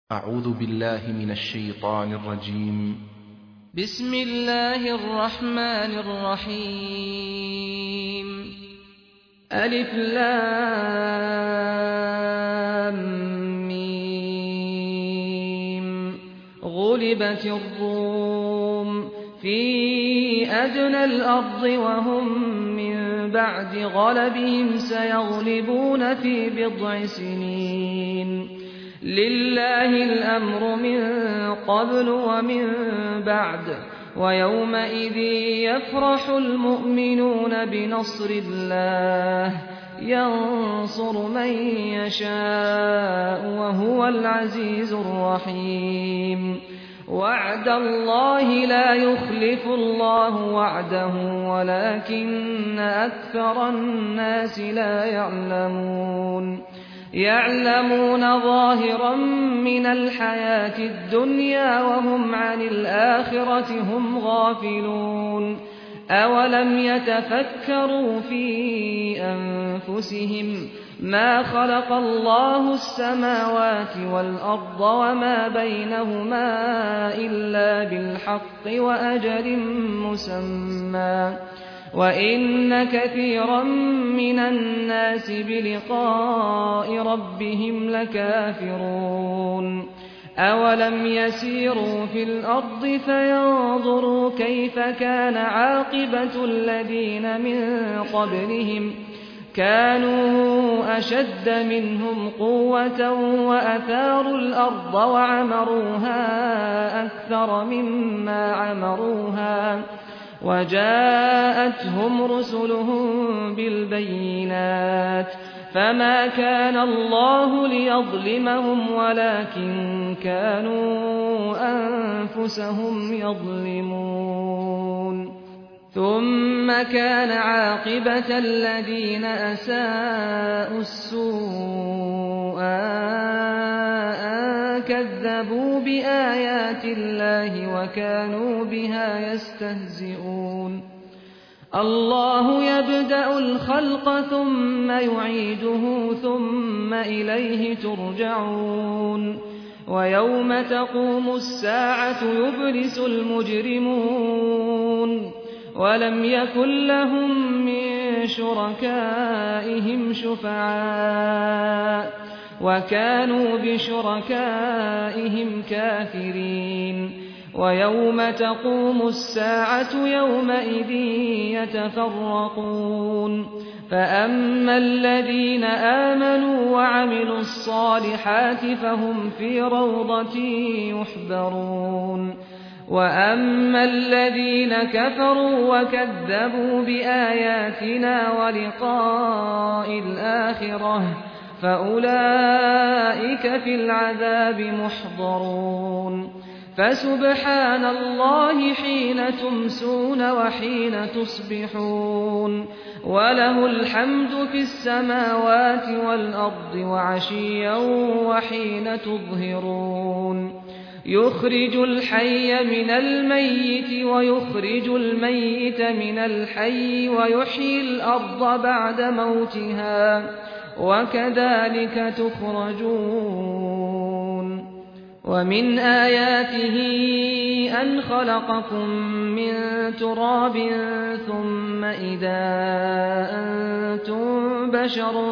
أعوذ بالله من الشيطان الرجيم. بسم الله الرحمن الرحيم. ألف لام ميم. غلبت الروم في أدنى الأرض وهم من بعد غلبهم سيغلبون في بضع سنين. لله الأمر من قبل ومن بعد ويومئذ يفرح المؤمنون بنصر الله ينصر من يشاء وهو العزيز الرحيم. وعد الله لا يخلف الله وعده ولكن أكثر الناس لا يعلمون ظاهرا من الحياة الدنيا وهم عن الآخرة هم غافلون. أولم يتفكروا في أنفسهم ما خلق الله السماوات والأرض وما بينهما إلا بالحق وأجل مسمى وإن كثيرا من الناس بلقاء ربهم لكافرون. أولم يسيروا في الأرض فينظروا كيف كان عاقبة الذين من قبلهم كانوا أشد منهم قوة وأثاروا الأرض وعمروها أكثر مما عمروها وجاءتهم رسلهم بالبينات فما كان الله ليظلمهم ولكن كانوا أنفسهم يظلمون. ثم كان عاقبة الذين أساءوا السوء أن كذبوا بآيات الله وكانوا بها يستهزئون. الله يبدأ الخلق ثم يعيده ثم إليه ترجعون. ويوم تقوم الساعة يبلس المجرمون ولم يكن لهم من شركائهم شفعاء وكانوا بشركائهم كافرين. ويوم تقوم الساعة يومئذ يتفرقون فأما الذين آمنوا وعملوا الصالحات فهم في روضة يحبرون. وأما الذين كفروا وكذبوا بآياتنا ولقاء الآخرة فأولئك في العذاب محضرون. فسبحان الله حين تمسون وحين تصبحون وله الحمد في السماوات والأرض وعشيا وحين تظهرون. يخرج الحي من الميت ويخرج الميت من الحي ويحيي الأرض بعد موتها وكذلك تخرجون. ومن آياته أن خلقكم من تراب ثم إذا أنتم بشر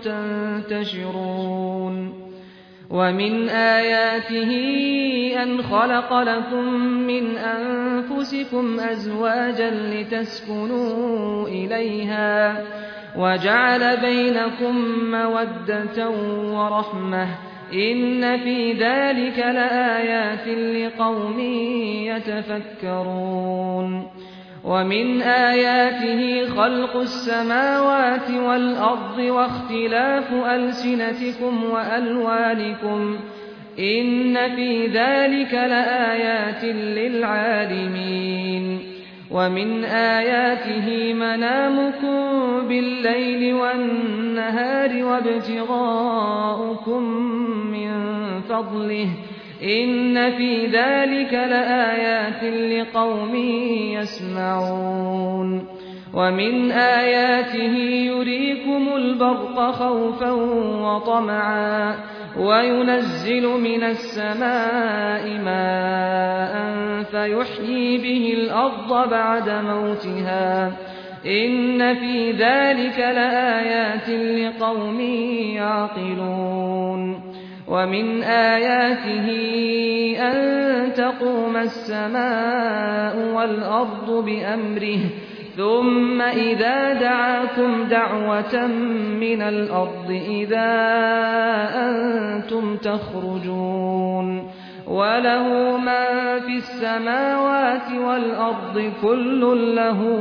تنتشرون. ومن آياته أن خلق لكم من أنفسكم أزواجا لتسكنوا إليها وجعل بينكم مودة ورحمة إن في ذلك لآيات لقوم يتفكرون. ومن آياته خلق السماوات والأرض واختلاف ألسنتكم وألوانكم إن في ذلك لآيات للعالمين. ومن آياته منامكم بالليل والنهار وابتغاؤكم من فضله إن في ذلك لآيات لقوم يسمعون. ومن آياته يريكم البرق خوفا وطمعا وينزل من السماء ماء فيحيي به الأرض بعد موتها إن في ذلك لآيات لقوم يعقلون ومن آياته أن تقوم السماء والأرض بأمره ثم إذا دعاكم دعوة من الأرض إذا أنتم تخرجون وله ما في السماوات والأرض كل له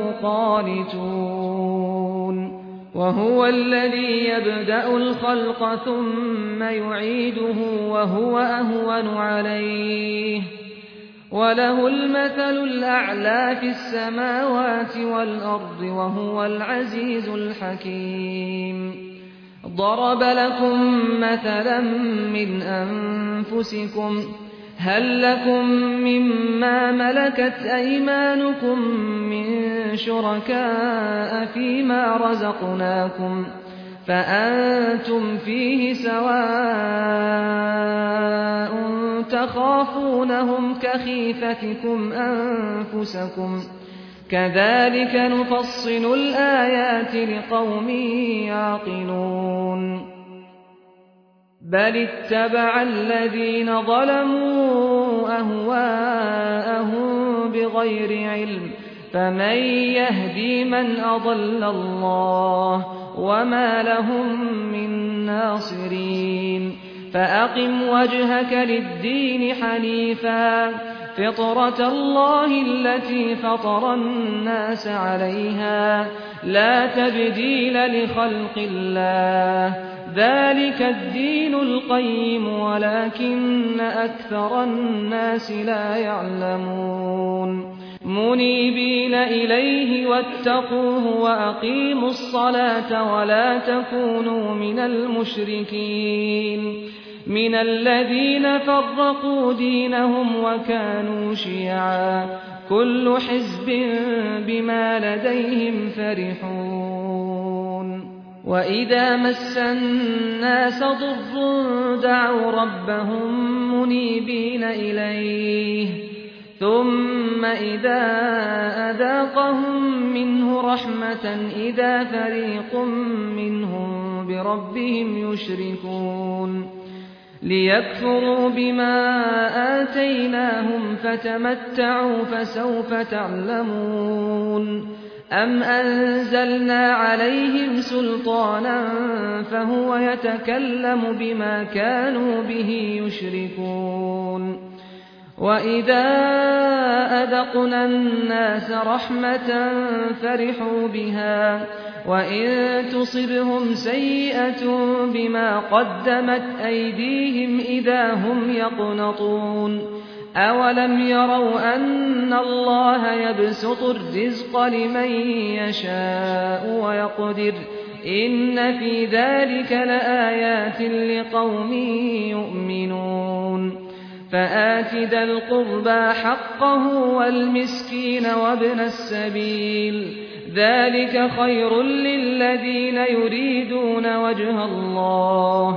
قانتون وهو الذي يبدأ الخلق ثم يعيده وهو أهون عليه وله المثل الأعلى في السماوات والأرض وهو العزيز الحكيم ضرب لكم مثلا من أنفسكم هل لكم مما ملكت أيمانكم من شركاء فيما رزقناكم فأنتم فيه سواء تخافونهم كخيفتكم أنفسكم كذلك نفصل الآيات لقوم يعقلون بل اتبع الذين ظلموا أهواءهم بغير علم فمن يهدي من أضل الله وما لهم من ناصرين فأقم وجهك للدين حنيفا فطرة الله التي فطر الناس عليها لا تبديل لخلق الله ذلك الدين القيم ولكن أكثر الناس لا يعلمون منيبين إليه واتقوه وأقيموا الصلاة ولا تكونوا من المشركين من الذين فرقوا دينهم وكانوا شيعا كل حزب بما لديهم فرحون وإذا مس الناس ضر دعوا ربهم منيبين إليه ثم إذا أذاقهم منه رحمة إذا فريق منهم بربهم يشركون ليكفروا بما آتيناهم فتمتعوا فسوف تعلمون أم أنزلنا عليهم سلطانا فهو يتكلم بما كانوا به يشركون وإذا أذقنا الناس رحمة فرحوا بها وإن تصبهم سيئة بما قدمت أيديهم إذا هم يقنطون أولم يروا أن الله يبسط الرزق لمن يشاء ويقدر إن في ذلك لآيات لقوم يؤمنون فآت ذا القربى حقه والمسكين وابن السبيل ذلك خير للذين يريدون وجه الله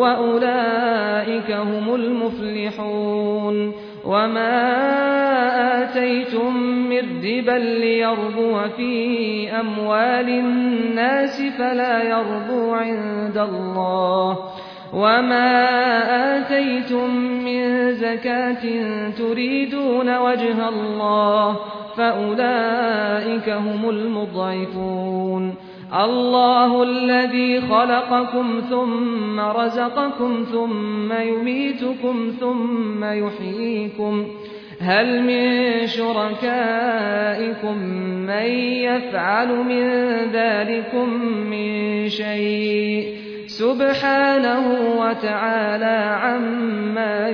وأولئك هم المفلحون وما آتيتم من ربا ليربو في أموال الناس فلا يربو عند الله وما آتيتم من زكاة تريدون وجه الله فأولئك هم المضعفون الله الذي خلقكم ثم رزقكم ثم يميتكم ثم يحييكم هل من شركائكم من يفعل من ذلكم من شيء سبحانه وتعالى عما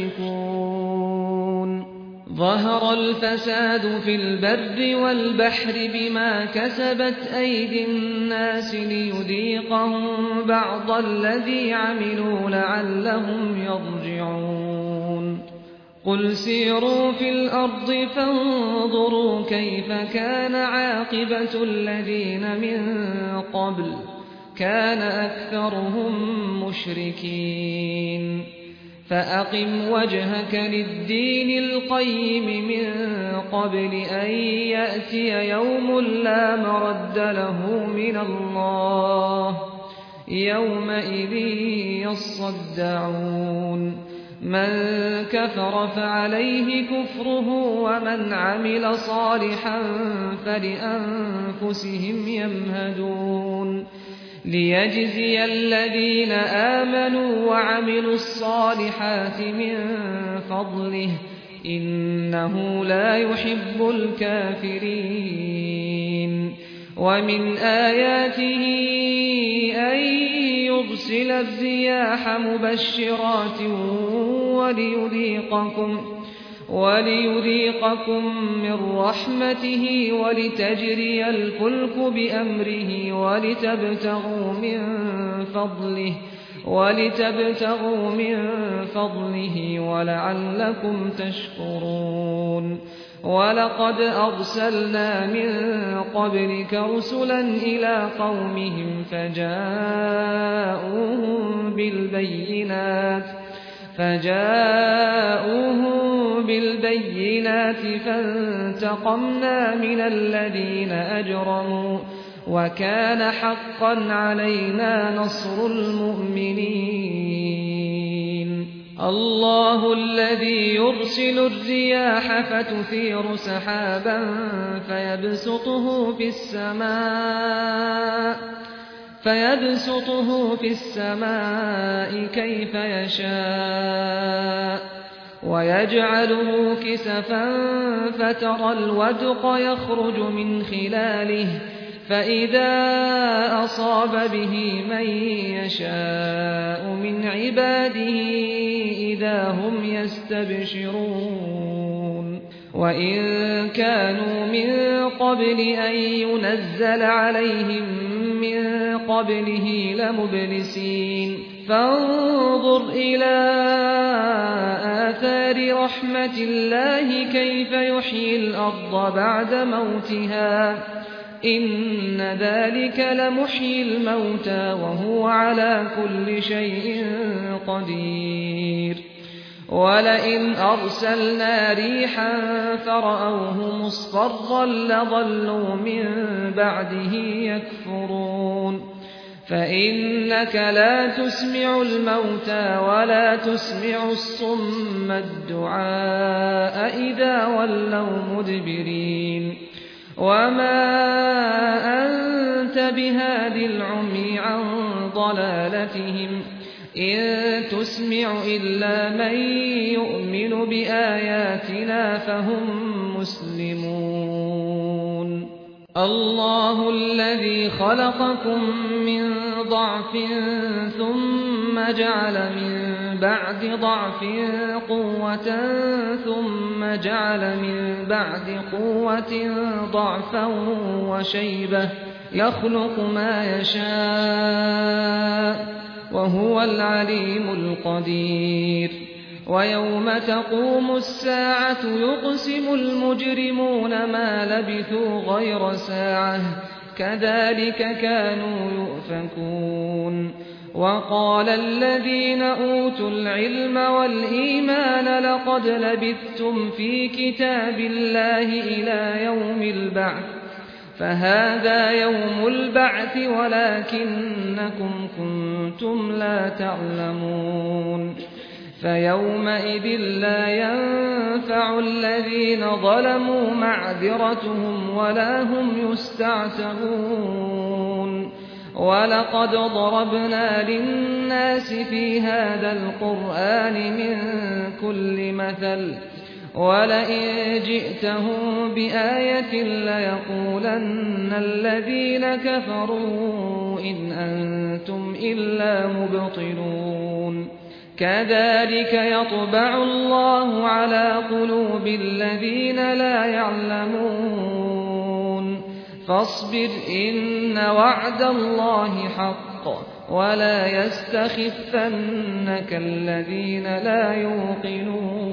يشركون ظهر الفساد في البر والبحر بما كسبت أيدي الناس ليذيقهم بعض الذي عملوا لعلهم يرجعون قل سيروا في الأرض فانظروا كيف كان عاقبة الذين من قبل كان أكثرهم مشركين فأقم وجهك للدين القيم من قبل أن يأتي يوم لا مرد له من الله يومئذ يصدعون من كفر فعليه كفره ومن عمل صالحا فلأنفسهم يمهدون ليجزي الذين آمنوا وعملوا الصالحات من فضله إنه لا يحب الكافرين ومن آياته أن يرسل الرياح مبشرات وليذيقكم من رحمته ولتجري الفلك بأمره ولتبتغوا من فضله ولعلكم تشكرون ولقد أرسلنا من قبلك رسلا إلى قومهم فجاءوهم بالبينات فانتقمنا من الذين أجرموا وكان حقا علينا نصر المؤمنين الله الذي يرسل الرياح فتثير سحابا فيبسطه في السماء كيف يشاء ويجعله كسفا فترى الودق يخرج من خلاله فإذا أصاب به من يشاء من عباده إذا هم يستبشرون وإن كانوا من قبل أن ينزل عليهم من قبله لمبلسين فانظر إلى آثار رحمة الله كيف يحيي الأرض بعد موتها إن ذلك لمحيي الموتى وهو على كل شيء قدير ولئن أرسلنا ريحا فرأوه مصفرا لظلوا من بعده يكفرون فإنك لا تسمع الموتى ولا تسمع الصم الدعاء إذا ولوا مدبرين وما أنت بهادي العمي عن ضلالتهم إن تسمع إلا من يؤمن بآياتنا فهم مسلمون الله الذي خلقكم من ضعف ثم جعل من بعد ضعف قوة ثم جعل من بعد قوة ضعفا وشيبة يخلق ما يشاء وهو العليم القدير ويوم تقوم الساعة يقسم المجرمون ما لبثوا غير ساعة كذلك كانوا يؤفكون وقال الذين أوتوا العلم والإيمان لقد لبثتم في كتاب الله إلى يوم البعث فهذا يوم البعث ولكنكم كنتم لا تعلمون فيومئذ لا ينفع الذين ظلموا معذرتهم ولا هم يستعتبون ولقد ضربنا للناس في هذا القرآن من كل مثل ولئن جئتهم بآية ليقولن الذين كفروا إن أنتم إلا مبطلون كذلك يطبع الله على قلوب الذين لا يعلمون فاصبر إن وعد الله حق ولا يستخفنك الذين لا يوقنون